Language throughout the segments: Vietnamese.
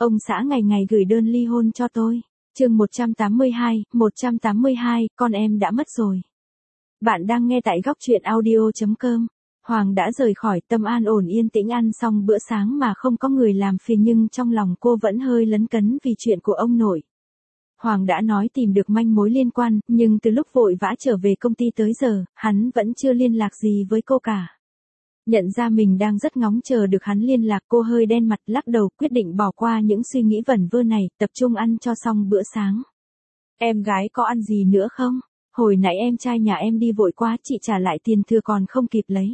Ông xã ngày ngày gửi đơn ly hôn cho tôi. Chương 182, con em đã mất rồi. Bạn đang nghe tại góc truyện audio.com. Hoàng đã rời khỏi, tâm an ổn yên tĩnh ăn xong bữa sáng mà không có người làm phiền, nhưng trong lòng cô vẫn hơi lấn cấn vì chuyện của ông nội. Hoàng đã nói tìm được manh mối liên quan, nhưng từ lúc vội vã trở về công ty tới giờ, hắn vẫn chưa liên lạc gì với cô cả. Nhận ra mình đang rất ngóng chờ được hắn liên lạc, cô hơi đen mặt lắc đầu, quyết định bỏ qua những suy nghĩ vẩn vơ này, tập trung ăn cho xong bữa sáng. Em gái có ăn gì nữa không? Hồi nãy em trai nhà em đi vội quá, chị trả lại tiền thừa còn không kịp lấy.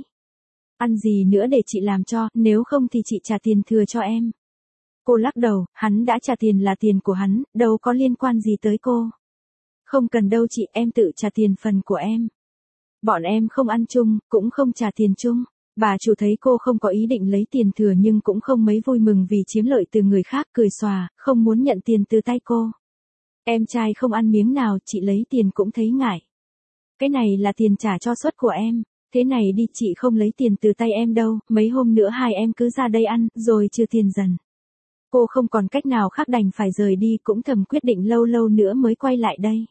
Ăn gì nữa để chị làm cho, nếu không thì chị trả tiền thừa cho em. Cô lắc đầu, hắn đã trả tiền là tiền của hắn, đâu có liên quan gì tới cô. Không cần đâu chị, em tự trả tiền phần của em. Bọn em không ăn chung, cũng không trả tiền chung. Bà chủ thấy cô không có ý định lấy tiền thừa nhưng cũng không mấy vui mừng vì chiếm lợi từ người khác, cười xòa, không muốn nhận tiền từ tay cô. Em trai không ăn miếng nào, chị lấy tiền cũng thấy ngại. Cái này là tiền trả cho suất của em. Thế này đi, chị không lấy tiền từ tay em đâu, mấy hôm nữa hai em cứ ra đây ăn, rồi trừ tiền dần. Cô không còn cách nào khác đành phải rời đi, cũng thầm quyết định lâu lâu nữa mới quay lại đây.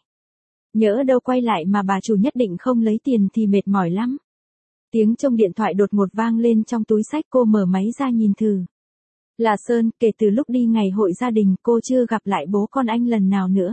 Nhỡ đâu quay lại mà bà chủ nhất định không lấy tiền thì mệt mỏi lắm. Tiếng trong điện thoại đột ngột vang lên trong túi xách, cô mở máy ra nhìn thử. Là Sơn, kể từ lúc đi ngày hội gia đình cô chưa gặp lại bố con anh lần nào nữa.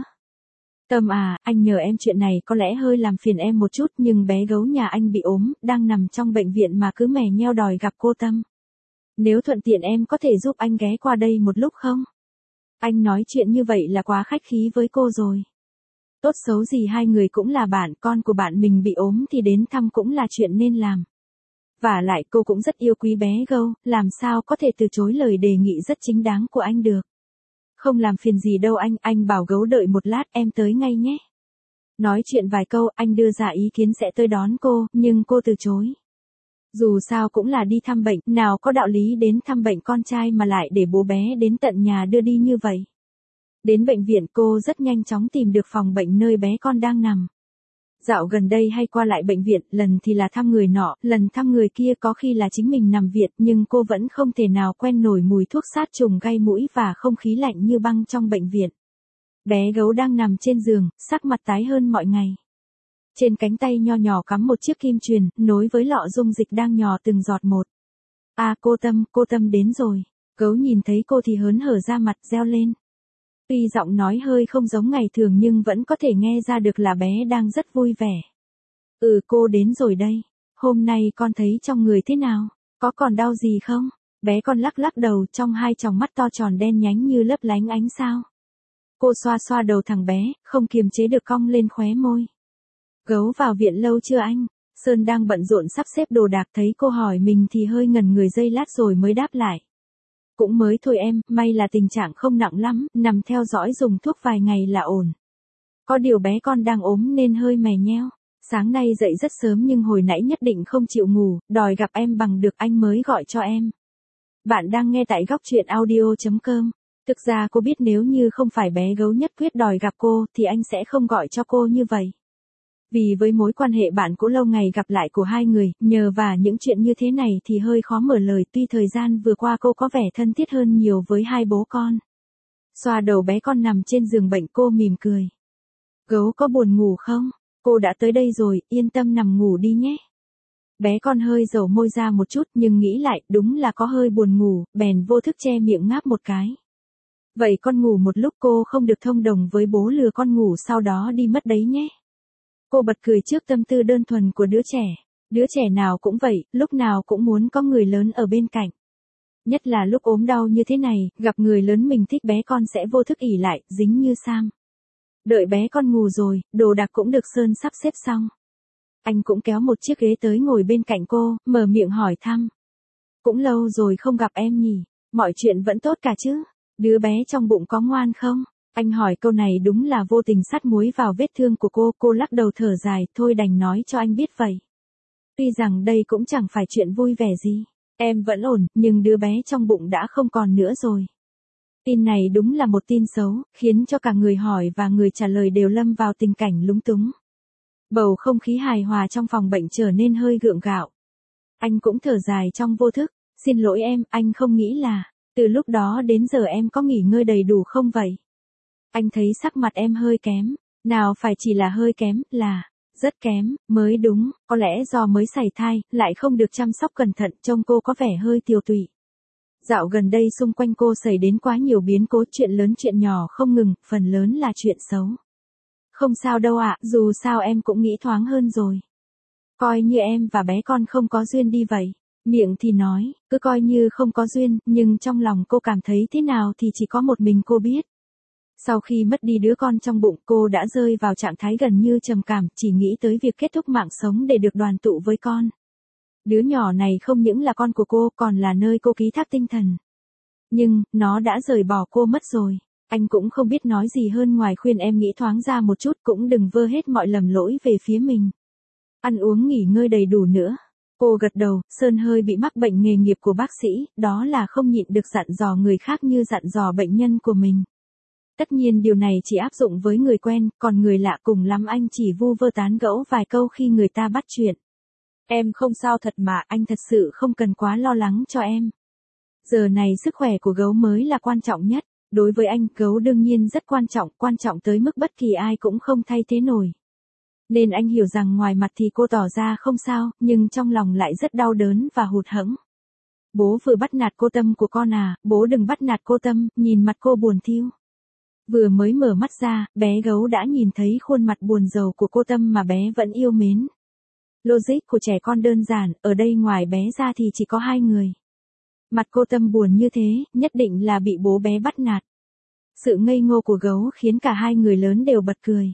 Tâm à, anh nhờ em chuyện này có lẽ hơi làm phiền em một chút, nhưng bé gấu nhà anh bị ốm, đang nằm trong bệnh viện mà cứ mè nheo đòi gặp cô Tâm. Nếu thuận tiện em có thể giúp anh ghé qua đây một lúc không? Anh nói chuyện như vậy là quá khách khí với cô rồi. Tốt xấu gì hai người cũng là bạn, con của bạn mình bị ốm thì đến thăm cũng là chuyện nên làm. Vả lại cô cũng rất yêu quý bé gâu, làm sao có thể từ chối lời đề nghị rất chính đáng của anh được. Không làm phiền gì đâu anh bảo gấu đợi một lát, em tới ngay nhé. Nói chuyện vài câu, anh đưa ra ý kiến sẽ tới đón cô, nhưng cô từ chối. Dù sao cũng là đi thăm bệnh, nào có đạo lý đến thăm bệnh con trai mà lại để bố bé đến tận nhà đưa đi như vậy. Đến bệnh viện cô rất nhanh chóng tìm được phòng bệnh nơi bé con đang nằm. Dạo gần đây hay qua lại bệnh viện, lần thì là thăm người nọ, lần thăm người kia, có khi là chính mình nằm viện, nhưng cô vẫn không thể nào quen nổi mùi thuốc sát trùng gây mũi và không khí lạnh như băng trong bệnh viện. Bé gấu đang nằm trên giường, sắc mặt tái hơn mọi ngày. Trên cánh tay nho nhỏ cắm một chiếc kim truyền, nối với lọ dung dịch đang nhỏ từng giọt một. À, cô Tâm đến rồi. Gấu nhìn thấy cô thì hớn hở ra mặt, reo lên. Tuy giọng nói hơi không giống ngày thường nhưng vẫn có thể nghe ra được là bé đang rất vui vẻ. Ừ, cô đến rồi đây. Hôm nay con thấy trong người thế nào? Có còn đau gì không? Bé con lắc lắc đầu, trong hai tròng mắt to tròn đen nhánh như lấp lánh ánh sao. Cô xoa xoa đầu thằng bé, không kiềm chế được cong lên khóe môi. Gấu vào viện lâu chưa anh? Sơn đang bận rộn sắp xếp đồ đạc, thấy cô hỏi mình thì hơi ngần người giây lát rồi mới đáp lại. Cũng mới thôi em, may là tình trạng không nặng lắm, nằm theo dõi dùng thuốc vài ngày là ổn. Có điều bé con đang ốm nên hơi mè nheo. Sáng nay dậy rất sớm nhưng hồi nãy nhất định không chịu ngủ, đòi gặp em bằng được anh mới gọi cho em. Bạn đang nghe tại góc truyện audio.com. Thực ra cô biết nếu như không phải bé gấu nhất quyết đòi gặp cô thì anh sẽ không gọi cho cô như vậy. Vì với mối quan hệ bạn cũ lâu ngày gặp lại của hai người, nhờ và những chuyện như thế này thì hơi khó mở lời, tuy thời gian vừa qua cô có vẻ thân thiết hơn nhiều với hai bố con. Xoa đầu bé con nằm trên giường bệnh, cô mỉm cười. Gấu có buồn ngủ không? Cô đã tới đây rồi, yên tâm nằm ngủ đi nhé. Bé con hơi dầu môi ra một chút nhưng nghĩ lại đúng là có hơi buồn ngủ, bèn vô thức che miệng ngáp một cái. Vậy con ngủ một lúc, cô không được thông đồng với bố lừa con ngủ sau đó đi mất đấy nhé. Cô bật cười trước tâm tư đơn thuần của đứa trẻ. Đứa trẻ nào cũng vậy, lúc nào cũng muốn có người lớn ở bên cạnh. Nhất là lúc ốm đau như thế này, gặp người lớn mình thích, bé con sẽ vô thức ỷ lại, dính như Sam. Đợi bé con ngủ rồi, đồ đạc cũng được Sơn sắp xếp xong. Anh cũng kéo một chiếc ghế tới ngồi bên cạnh cô, mở miệng hỏi thăm. Cũng lâu rồi không gặp em nhỉ, mọi chuyện vẫn tốt cả chứ? Đứa bé trong bụng có ngoan không? Anh hỏi câu này đúng là vô tình sắt muối vào vết thương của cô lắc đầu thở dài, thôi đành nói cho anh biết vậy. Tuy rằng đây cũng chẳng phải chuyện vui vẻ gì, em vẫn ổn, nhưng đứa bé trong bụng đã không còn nữa rồi. Tin này đúng là một tin xấu, khiến cho cả người hỏi và người trả lời đều lâm vào tình cảnh lúng túng. Bầu không khí hài hòa trong phòng bệnh trở nên hơi gượng gạo. Anh cũng thở dài trong vô thức, xin lỗi em, anh không nghĩ là. Từ lúc đó đến giờ em có nghỉ ngơi đầy đủ không vậy? Anh thấy sắc mặt em hơi kém. Nào phải chỉ là hơi kém, là rất kém, mới đúng, có lẽ do mới sảy thai, lại không được chăm sóc cẩn thận, trông cô có vẻ hơi tiều tụy. Dạo gần đây xung quanh cô xảy đến quá nhiều biến cố, chuyện lớn chuyện nhỏ không ngừng, phần lớn là chuyện xấu. Không sao đâu ạ, dù sao em cũng nghĩ thoáng hơn rồi. Coi như em và bé con không có duyên đi vậy. Miệng thì nói, cứ coi như không có duyên, nhưng trong lòng cô cảm thấy thế nào thì chỉ có một mình cô biết. Sau khi mất đi đứa con trong bụng, cô đã rơi vào trạng thái gần như trầm cảm, chỉ nghĩ tới việc kết thúc mạng sống để được đoàn tụ với con. Đứa nhỏ này không những là con của cô, còn là nơi cô ký thác tinh thần. Nhưng, nó đã rời bỏ cô mất rồi. Anh cũng không biết nói gì hơn ngoài khuyên em nghĩ thoáng ra một chút, cũng đừng vơ hết mọi lầm lỗi về phía mình. Ăn uống nghỉ ngơi đầy đủ nữa. Cô gật đầu, Sơn hơi bị mắc bệnh nghề nghiệp của bác sĩ, đó là không nhịn được dặn dò người khác như dặn dò bệnh nhân của mình. Tất nhiên điều này chỉ áp dụng với người quen, còn người lạ cùng lắm anh chỉ vu vơ tán gẫu vài câu khi người ta bắt chuyện. Em không sao thật mà, anh thật sự không cần quá lo lắng cho em. Giờ này sức khỏe của gấu mới là quan trọng nhất, đối với anh, gấu đương nhiên rất quan trọng tới mức bất kỳ ai cũng không thay thế nổi. Nên anh hiểu rằng ngoài mặt thì cô tỏ ra không sao, nhưng trong lòng lại rất đau đớn và hụt hẫng. Bố vừa bắt nạt cô Tâm của con à, bố đừng bắt nạt cô Tâm, nhìn mặt cô buồn thiu. Vừa mới mở mắt ra, bé gấu đã nhìn thấy khuôn mặt buồn rầu của cô Tâm mà bé vẫn yêu mến. Logic của trẻ con đơn giản, ở đây ngoài bé ra thì chỉ có hai người. Mặt cô Tâm buồn như thế, nhất định là bị bố bé bắt nạt. Sự ngây ngô của gấu khiến cả hai người lớn đều bật cười.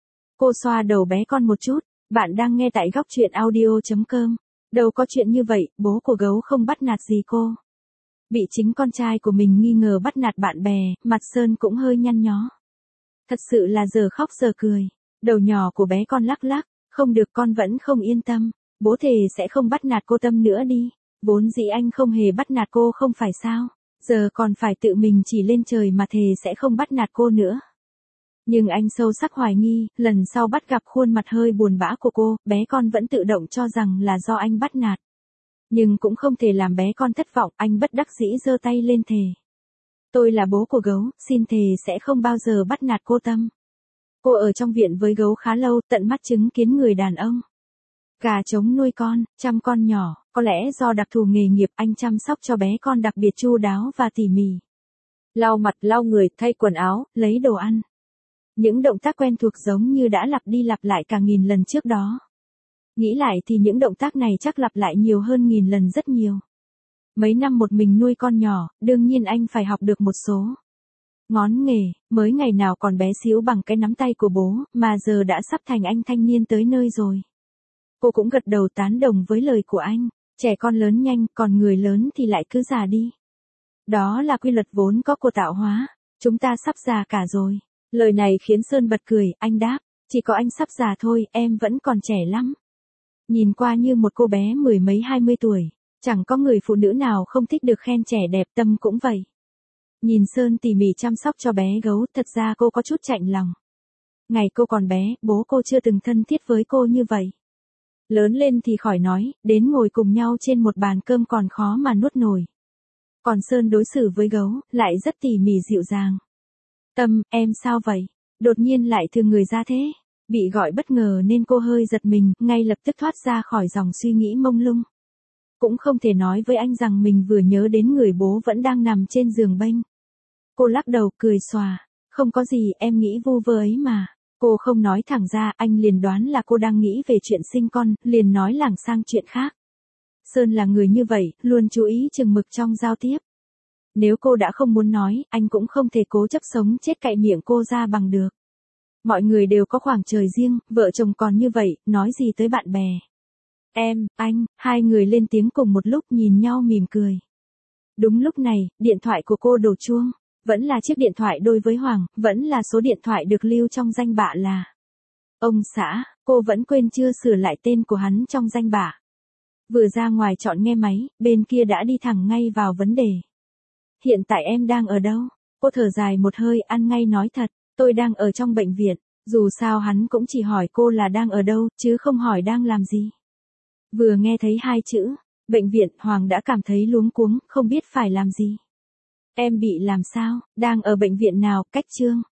Cô xoa đầu bé con một chút, bạn đang nghe tại góc truyện audio.com. Đâu có chuyện như vậy, bố của gấu không bắt nạt gì cô. Bị chính con trai của mình nghi ngờ bắt nạt bạn bè, mặt Sơn cũng hơi nhăn nhó. Thật sự là giờ khóc giờ cười. Đầu nhỏ của bé con lắc lắc, không được, con vẫn không yên tâm. Bố thề sẽ không bắt nạt cô Tâm nữa đi. Vốn dĩ anh không hề bắt nạt cô không phải sao. Giờ còn phải tự mình chỉ lên trời mà thề sẽ không bắt nạt cô nữa. Nhưng anh sâu sắc hoài nghi, lần sau bắt gặp khuôn mặt hơi buồn bã của cô, bé con vẫn tự động cho rằng là do anh bắt nạt. Nhưng cũng không thể làm bé con thất vọng, anh bất đắc dĩ giơ tay lên thề. Tôi là bố của gấu, xin thề sẽ không bao giờ bắt nạt cô Tâm. Cô ở trong viện với gấu khá lâu, tận mắt chứng kiến người đàn ông gà trống nuôi con, chăm con nhỏ, có lẽ do đặc thù nghề nghiệp anh chăm sóc cho bé con đặc biệt chu đáo và tỉ mỉ. Lau mặt, lau người, thay quần áo, lấy đồ ăn. Những động tác quen thuộc giống như đã lặp đi lặp lại cả nghìn lần trước đó. Nghĩ lại thì những động tác này chắc lặp lại nhiều hơn nghìn lần rất nhiều. Mấy năm một mình nuôi con nhỏ, đương nhiên anh phải học được một số ngón nghề, mới ngày nào còn bé xíu bằng cái nắm tay của bố, mà giờ đã sắp thành anh thanh niên tới nơi rồi. Cô cũng gật đầu tán đồng với lời của anh, trẻ con lớn nhanh, còn người lớn thì lại cứ già đi. Đó là quy luật vốn có của tạo hóa, chúng ta sắp già cả rồi. Lời này khiến Sơn bật cười, anh đáp, chỉ có anh sắp già thôi, em vẫn còn trẻ lắm. Nhìn qua như một cô bé mười mấy 20 tuổi, chẳng có người phụ nữ nào không thích được khen trẻ đẹp, Tâm cũng vậy. Nhìn Sơn tỉ mỉ chăm sóc cho bé gấu, thật ra cô có chút chạnh lòng. Ngày cô còn bé, bố cô chưa từng thân thiết với cô như vậy. Lớn lên thì khỏi nói, đến ngồi cùng nhau trên một bàn cơm còn khó mà nuốt nổi. Còn Sơn đối xử với gấu, lại rất tỉ mỉ dịu dàng. Tâm, em sao vậy? Đột nhiên lại thương người ra thế. Bị gọi bất ngờ nên cô hơi giật mình, ngay lập tức thoát ra khỏi dòng suy nghĩ mông lung. Cũng không thể nói với anh rằng mình vừa nhớ đến người bố vẫn đang nằm trên giường bênh. Cô lắc đầu cười xòa, không có gì, em nghĩ vu vơ ấy mà. Cô không nói thẳng ra, anh liền đoán là cô đang nghĩ về chuyện sinh con, liền nói lảng sang chuyện khác. Sơn là người như vậy, luôn chú ý chừng mực trong giao tiếp. Nếu cô đã không muốn nói, anh cũng không thể cố chấp sống chết cạy miệng cô ra bằng được. Mọi người đều có khoảng trời riêng, vợ chồng còn như vậy, nói gì tới bạn bè. Em, anh, hai người lên tiếng cùng một lúc nhìn nhau mỉm cười. Đúng lúc này, điện thoại của cô đổ chuông. Vẫn là chiếc điện thoại đôi với Hoàng, vẫn là số điện thoại được lưu trong danh bạ là ông xã, cô vẫn quên chưa sửa lại tên của hắn trong danh bạ. Vừa ra ngoài chọn nghe máy, bên kia đã đi thẳng ngay vào vấn đề. Hiện tại em đang ở đâu? Cô thở dài một hơi, ăn ngay nói thật, tôi đang ở trong bệnh viện. Dù sao hắn cũng chỉ hỏi cô là đang ở đâu, chứ không hỏi đang làm gì. Vừa nghe thấy hai chữ bệnh viện, Hoàng đã cảm thấy luống cuống, không biết phải làm gì. Em bị làm sao, đang ở bệnh viện nào, cách Trương?